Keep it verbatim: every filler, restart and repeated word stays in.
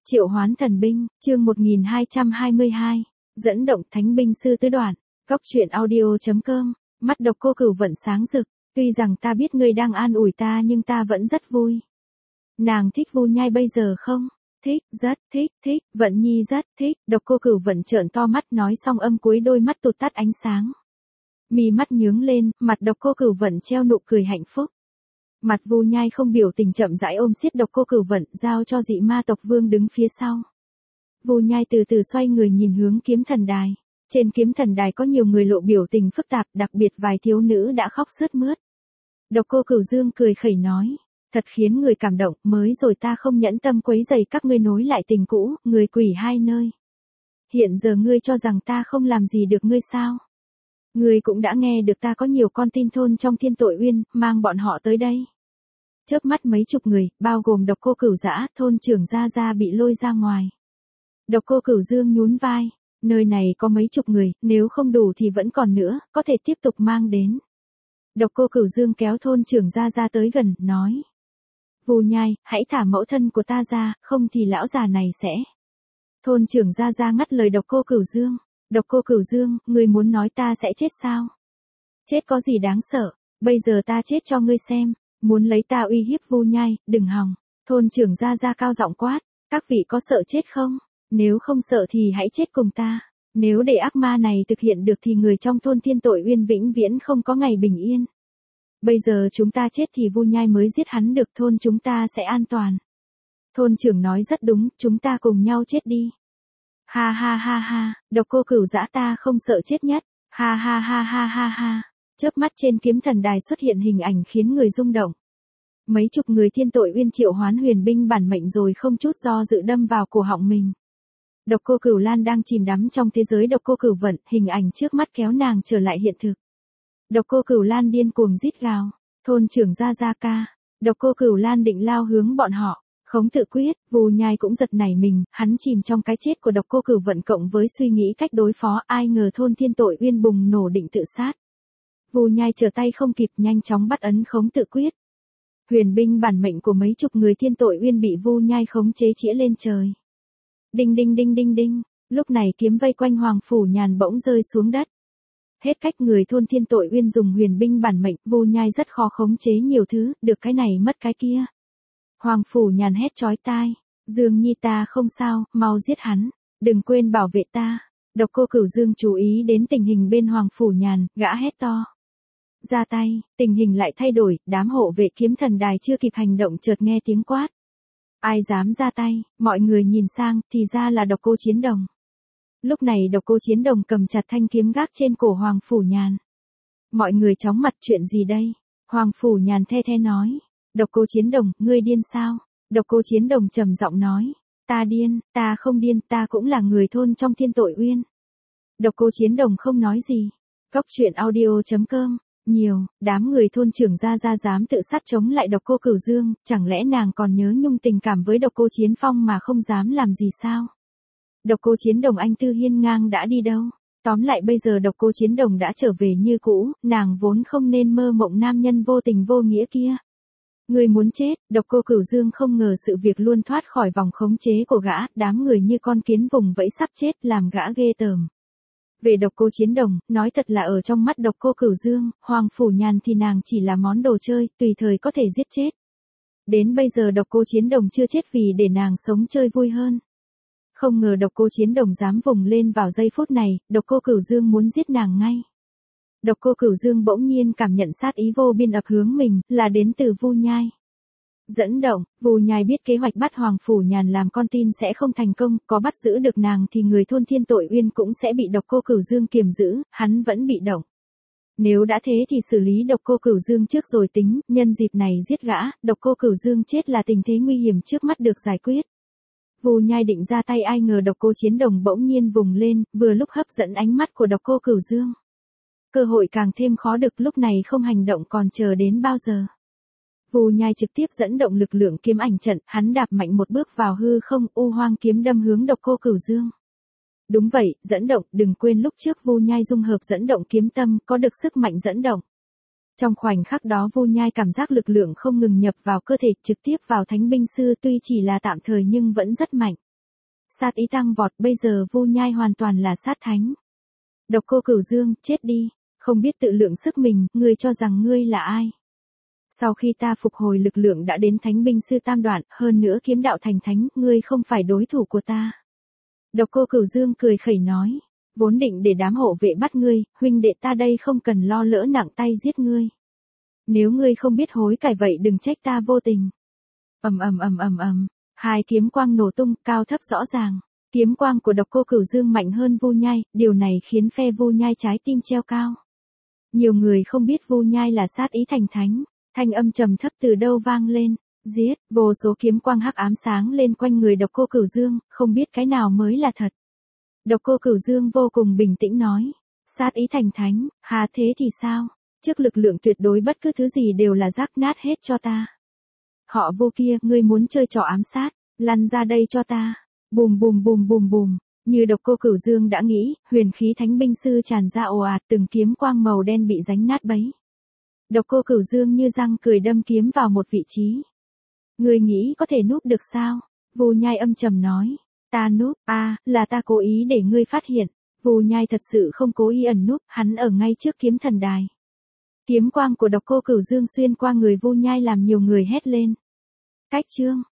Triệu hoán thần binh, chương một nghìn hai trăm hai mươi hai, dẫn động thánh binh sư tứ đoạn, góc truyện audio.com, mắt độc cô Cửu Vận sáng rực, tuy rằng ta biết ngươi đang an ủi ta nhưng ta vẫn rất vui. Nàng thích Vu Nhai bây giờ không? Thích, rất thích, thích, Vận Nhi rất thích, độc cô Cửu Vận trợn to mắt nói xong âm cuối đôi mắt tụt tắt ánh sáng. Mí mắt nhướng lên, mặt độc cô Cửu Vận treo nụ cười hạnh phúc. Mặt Vu Nhai không biểu tình chậm rãi ôm siết độc cô Cửu Vận, giao cho dị ma tộc vương đứng phía sau. Vu Nhai từ từ xoay người nhìn hướng kiếm thần đài. Trên kiếm thần đài có nhiều người lộ biểu tình phức tạp, đặc biệt vài thiếu nữ đã khóc sướt mướt. Độc cô Cửu Dương cười khẩy nói, thật khiến người cảm động, mới rồi ta không nhẫn tâm quấy rầy các ngươi nối lại tình cũ, người quỷ hai nơi. Hiện giờ ngươi cho rằng ta không làm gì được ngươi sao? Ngươi cũng đã nghe được ta có nhiều con tin thôn trong Thiên Tội Uyên, mang bọn họ tới đây. Chớp mắt mấy chục người, bao gồm độc cô Cửu Dã, thôn trưởng Gia Gia bị lôi ra ngoài. Độc cô Cửu Dương nhún vai, nơi này có mấy chục người, nếu không đủ thì vẫn còn nữa, có thể tiếp tục mang đến. Độc cô Cửu Dương kéo thôn trưởng Gia Gia tới gần, nói. Vu Nhai, hãy thả mẫu thân của ta ra, không thì lão già này sẽ. Thôn trưởng Gia Gia ngắt lời độc cô Cửu Dương. Độc cô Cửu Dương, ngươi muốn nói ta sẽ chết sao? Chết có gì đáng sợ, bây giờ ta chết cho ngươi xem, muốn lấy ta uy hiếp Vu Nhai, đừng hòng. Thôn trưởng Gia Gia cao giọng quát, các vị có sợ chết không? Nếu không sợ thì hãy chết cùng ta. Nếu để ác ma này thực hiện được thì người trong thôn Thiên Tội Uyên vĩnh viễn không có ngày bình yên. Bây giờ chúng ta chết thì Vu Nhai mới giết hắn được, thôn chúng ta sẽ an toàn. Thôn trưởng nói rất đúng, chúng ta cùng nhau chết đi. Ha ha ha ha, độc cô Cửu Dã ta không sợ chết nhất. Ha ha ha ha ha ha. Chớp mắt trên kiếm thần đài xuất hiện hình ảnh khiến người rung động. Mấy chục người Thiên Tội Uyên triệu hoán huyền binh bản mệnh rồi không chút do dự đâm vào cổ họng mình. Độc cô Cửu Lan đang chìm đắm trong thế giới độc cô Cửu Vận, hình ảnh trước mắt kéo nàng trở lại hiện thực. Độc cô Cửu Lan điên cuồng rít gào, thôn trưởng Gia Gia ca. Độc cô Cửu Lan định lao hướng bọn họ. Khống tự quyết, Vu Nhai cũng giật nảy mình, hắn chìm trong cái chết của độc cô Cửu Vận cộng với suy nghĩ cách đối phó, ai ngờ thôn Thiên Tội Uyên bùng nổ định tự sát. Vu Nhai trở tay không kịp, nhanh chóng bắt ấn khống tự quyết. Huyền binh bản mệnh của mấy chục người Thiên Tội Uyên bị Vu Nhai khống chế chĩa lên trời. Đinh đinh đinh đinh đinh, lúc này kiếm vây quanh Hoàng Phủ Nhàn bỗng rơi xuống đất. Hết cách người thôn Thiên Tội Uyên dùng huyền binh bản mệnh, Vu Nhai rất khó khống chế nhiều thứ, được cái này mất cái kia. Hoàng Phủ Nhàn hét chói tai, Dương Nhi ta không sao, mau giết hắn, đừng quên bảo vệ ta. Độc cô Cửu Dương chú ý đến tình hình bên Hoàng Phủ Nhàn, gã hét to. Ra tay, tình hình lại thay đổi, đám hộ vệ kiếm thần đài chưa kịp hành động chợt nghe tiếng quát. Ai dám ra tay, mọi người nhìn sang, thì ra là độc cô Chiến Đồng. Lúc này độc cô Chiến Đồng cầm chặt thanh kiếm gác trên cổ Hoàng Phủ Nhàn. Mọi người chóng mặt, chuyện gì đây? Hoàng Phủ Nhàn the the nói. Độc cô Chiến Đồng, ngươi điên sao? Độc cô Chiến Đồng trầm giọng nói. Ta điên, ta không điên, ta cũng là người thôn trong Thiên Tội Uyên. Độc cô Chiến Đồng không nói gì. Góc truyện audio.com, nhiều, đám người thôn trưởng Gia Gia dám tự sát chống lại độc cô Cửu Dương, chẳng lẽ nàng còn nhớ nhung tình cảm với độc cô Chiến Phong mà không dám làm gì sao? Độc cô Chiến Đồng anh tư hiên ngang đã đi đâu? Tóm lại bây giờ độc cô Chiến Đồng đã trở về như cũ, nàng vốn không nên mơ mộng nam nhân vô tình vô nghĩa kia. Người muốn chết, độc cô Cửu Dương không ngờ sự việc luôn thoát khỏi vòng khống chế của gã, đám người như con kiến vùng vẫy sắp chết làm gã ghê tởm. Về độc cô Chiến Đồng, nói thật là ở trong mắt độc cô Cửu Dương, Hoàng Phủ Nhàn thì nàng chỉ là món đồ chơi, tùy thời có thể giết chết. Đến bây giờ độc cô Chiến Đồng chưa chết vì để nàng sống chơi vui hơn. Không ngờ độc cô Chiến Đồng dám vùng lên vào giây phút này, độc cô Cửu Dương muốn giết nàng ngay. Độc cô Cửu Dương bỗng nhiên cảm nhận sát ý vô biên ập hướng mình, là đến từ Vu Nhai. Dẫn động, Vu Nhai biết kế hoạch bắt Hoàng Phủ Nhàn làm con tin sẽ không thành công, có bắt giữ được nàng thì người thôn Thiên Tội Uyên cũng sẽ bị độc cô Cửu Dương kiềm giữ, hắn vẫn bị động. Nếu đã thế thì xử lý độc cô Cửu Dương trước rồi tính, nhân dịp này giết gã, độc cô Cửu Dương chết là tình thế nguy hiểm trước mắt được giải quyết. Vu Nhai định ra tay, ai ngờ độc cô Chiến Đồng bỗng nhiên vùng lên, vừa lúc hấp dẫn ánh mắt của độc cô Cửu Dương. Cơ hội càng thêm khó được, lúc này không hành động còn chờ đến bao giờ. Vu Nhai trực tiếp dẫn động lực lượng kiếm ảnh trận, hắn đạp mạnh một bước vào hư không, u hoang kiếm đâm hướng độc cô Cửu Dương. Đúng vậy, dẫn động, đừng quên lúc trước Vu Nhai dung hợp dẫn động kiếm tâm, có được sức mạnh dẫn động. Trong khoảnh khắc đó Vu Nhai cảm giác lực lượng không ngừng nhập vào cơ thể, trực tiếp vào thánh binh sư, tuy chỉ là tạm thời nhưng vẫn rất mạnh. sát ý tăng vọt, bây giờ Vu Nhai hoàn toàn là sát thánh. Độc Cô Cửu Dương, chết đi, không biết tự lượng sức mình, ngươi cho rằng ngươi là ai? Sau khi ta phục hồi lực lượng đã đến Thánh binh sư tam đoạn, hơn nữa kiếm đạo thành thánh, ngươi không phải đối thủ của ta. Độc Cô Cửu Dương cười khẩy nói, vốn định để đám hộ vệ bắt ngươi, huynh đệ ta đây không cần lo lỡ nặng tay giết ngươi. Nếu ngươi không biết hối cải vậy đừng trách ta vô tình. Ầm ầm ầm ầm ầm, hai kiếm quang nổ tung, cao thấp rõ ràng. Kiếm quang của Độc Cô Cửu Dương mạnh hơn Vu Nhai, điều này khiến phe Vu Nhai trái tim treo cao. Nhiều người không biết Vu Nhai là sát ý thành thánh, thanh âm trầm thấp từ đâu vang lên, giết, vô số kiếm quang hắc ám sáng lên quanh người Độc Cô Cửu Dương, không biết cái nào mới là thật. Độc Cô Cửu Dương vô cùng bình tĩnh nói, sát ý thành thánh, hà thế thì sao, trước lực lượng tuyệt đối bất cứ thứ gì đều là rác nát hết cho ta. Họ Vu kia, ngươi muốn chơi trò ám sát, lăn ra đây cho ta. Bùm bùm bùm bùm bùm, như Độc Cô Cửu Dương đã nghĩ, huyền khí thánh binh sư tràn ra ồ ạt, từng kiếm quang màu đen bị đánh nát bấy. Độc Cô Cửu Dương như răng cười đâm kiếm vào một vị trí. Ngươi nghĩ có thể núp được sao? Vu Nhai âm trầm nói. Ta núp, a, à, là ta cố ý để ngươi phát hiện. Vu Nhai thật sự không cố ý ẩn núp, hắn ở ngay trước kiếm thần đài. Kiếm quang của Độc Cô Cửu Dương xuyên qua người Vu Nhai làm nhiều người hét lên. Cách chương